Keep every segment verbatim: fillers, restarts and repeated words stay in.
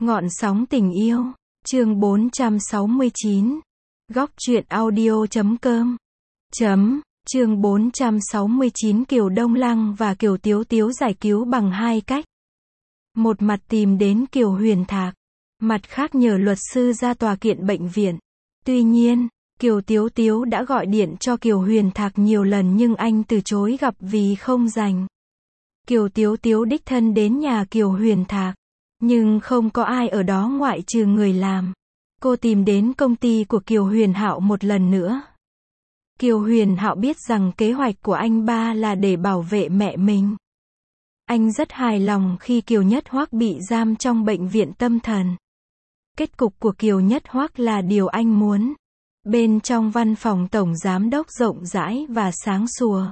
Ngọn sóng tình yêu, chương bốn trăm sáu mươi chín. Góc truyện audio chấm com. Chấm, chương bốn trăm sáu mươi chín Kiều Đông Lăng và Kiều Tiếu Tiếu giải cứu bằng hai cách. Một mặt tìm đến Kiều Huyền Thạc, mặt khác nhờ luật sư ra tòa kiện bệnh viện. Tuy nhiên, Kiều Tiếu Tiếu đã gọi điện cho Kiều Huyền Thạc nhiều lần nhưng anh từ chối gặp vì không rảnh. Kiều Tiếu Tiếu đích thân đến nhà Kiều Huyền Thạc, nhưng không có ai ở đó ngoại trừ người làm. Cô tìm đến công ty của Kiều Huyền Hạo một lần nữa. Kiều Huyền Hạo biết rằng kế hoạch của anh ba là để bảo vệ mẹ mình. Anh rất hài lòng khi Kiều Nhất Hoắc bị giam trong bệnh viện tâm thần. Kết cục của Kiều Nhất Hoắc là điều anh muốn. Bên trong văn phòng tổng giám đốc rộng rãi và sáng sủa.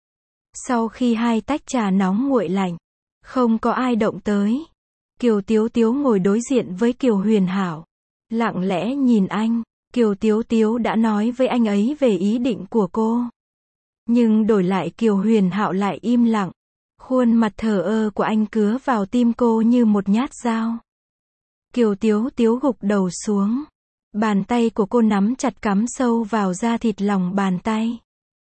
Sau khi hai tách trà nóng nguội lạnh, không có ai động tới. Kiều Tiếu Tiếu ngồi đối diện với Kiều Huyền Hạo, lặng lẽ nhìn anh. Kiều Tiếu Tiếu đã nói với anh ấy về ý định của cô. Nhưng đổi lại Kiều Huyền Hạo lại im lặng. Khuôn mặt thờ ơ của anh cứa vào tim cô như một nhát dao. Kiều Tiếu Tiếu gục đầu xuống. Bàn tay của cô nắm chặt cắm sâu vào da thịt lòng bàn tay.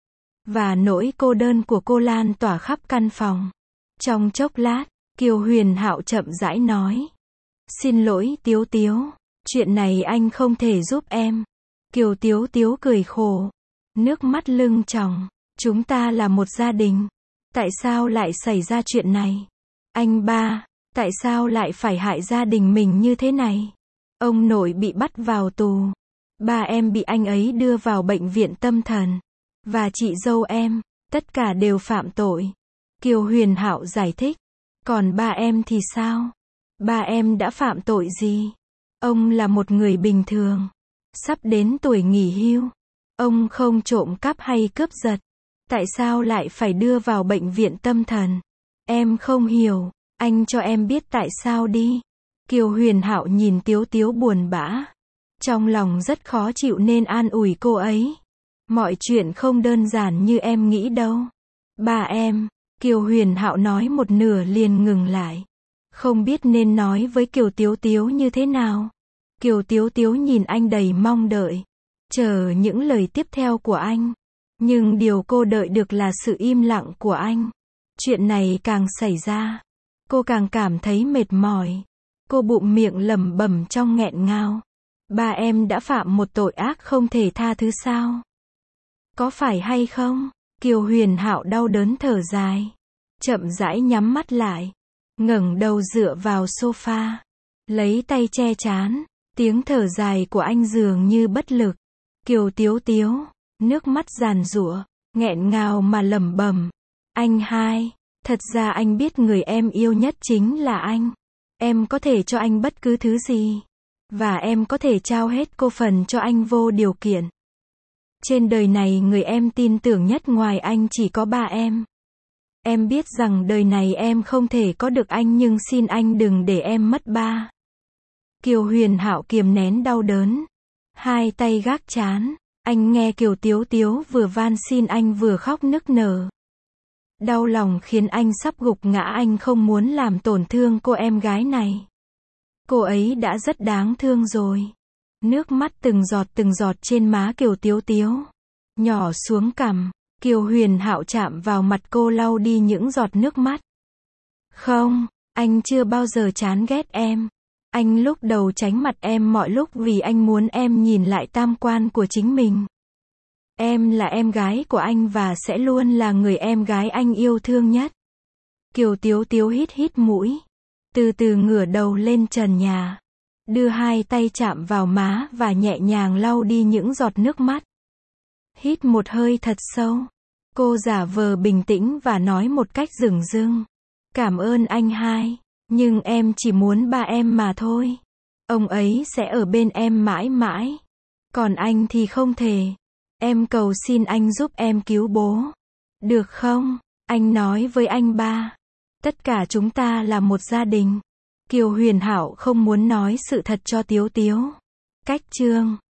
Và nỗi cô đơn của cô lan tỏa khắp căn phòng. Trong chốc lát, Kiều Huyền Hạo chậm rãi nói. Xin lỗi Tiếu Tiếu, chuyện này anh không thể giúp em. Kiều Tiếu Tiếu cười khổ, nước mắt lưng tròng. Chúng ta là một gia đình. Tại sao lại xảy ra chuyện này? Anh ba, tại sao lại phải hại gia đình mình như thế này? Ông nội bị bắt vào tù. Ba em bị anh ấy đưa vào bệnh viện tâm thần. Và chị dâu em, tất cả đều phạm tội. Kiều Huyền Hạo giải thích. Còn ba em thì sao? Ba em đã phạm tội gì? Ông là một người bình thường. Sắp đến tuổi nghỉ hưu. Ông không trộm cắp hay cướp giật. Tại sao lại phải đưa vào bệnh viện tâm thần? Em không hiểu. Anh cho em biết tại sao đi. Kiều Huyền Hạo nhìn Tiếu Tiếu buồn bã. Trong lòng rất khó chịu nên an ủi cô ấy. Mọi chuyện không đơn giản như em nghĩ đâu. Ba em, Kiều Huyền Hạo nói một nửa liền ngừng lại. Không biết nên nói với Kiều Tiếu Tiếu như thế nào. Kiều Tiếu Tiếu nhìn anh đầy mong đợi. Chờ những lời tiếp theo của anh. Nhưng điều cô đợi được là sự im lặng của anh. Chuyện này càng xảy ra, cô càng cảm thấy mệt mỏi. Cô bụng miệng lẩm bẩm trong nghẹn ngào. Ba em đã phạm một tội ác không thể tha thứ sao? Có phải hay không? Kiều Huyền Hạo đau đớn thở dài. Chậm rãi nhắm mắt lại. Ngẩng đầu dựa vào sofa. Lấy tay che trán. Tiếng thở dài của anh dường như bất lực. Kiều Tiếu Tiếu, nước mắt giàn giụa, nghẹn ngào mà lẩm bẩm. Anh hai, thật ra anh biết người em yêu nhất chính là anh. Em có thể cho anh bất cứ thứ gì. Và em có thể trao hết cô phần cho anh vô điều kiện. Trên đời này người em tin tưởng nhất ngoài anh chỉ có ba em. Em biết rằng đời này em không thể có được anh nhưng xin anh đừng để em mất ba. Kiều Huyền Hạo kiềm nén đau đớn. Hai tay gác trán. Anh nghe Kiều Tiếu Tiếu vừa van xin anh vừa khóc nức nở. Đau lòng khiến anh sắp gục ngã. Anh không muốn làm tổn thương cô em gái này. Cô ấy đã rất đáng thương rồi. Nước mắt từng giọt từng giọt trên má Kiều Tiếu Tiếu. Nhỏ xuống cằm. Kiều Huyền Hạo chạm vào mặt cô lau đi những giọt nước mắt. Không, anh chưa bao giờ chán ghét em. Anh lúc đầu tránh mặt em mọi lúc vì anh muốn em nhìn lại tam quan của chính mình. Em là em gái của anh và sẽ luôn là người em gái anh yêu thương nhất. Kiều Tiếu Tiếu hít hít mũi. Từ từ ngửa đầu lên trần nhà. Đưa hai tay chạm vào má và nhẹ nhàng lau đi những giọt nước mắt. Hít một hơi thật sâu. Cô giả vờ bình tĩnh và nói một cách dửng dưng. Cảm ơn anh hai. Nhưng em chỉ muốn ba em mà thôi. Ông ấy sẽ ở bên em mãi mãi. Còn anh thì không thể. Em cầu xin anh giúp em cứu bố. Được không? Anh nói với anh ba. Tất cả chúng ta là một gia đình. Kiều Huyền Hạo không muốn nói sự thật cho Tiếu Tiếu. Cách chương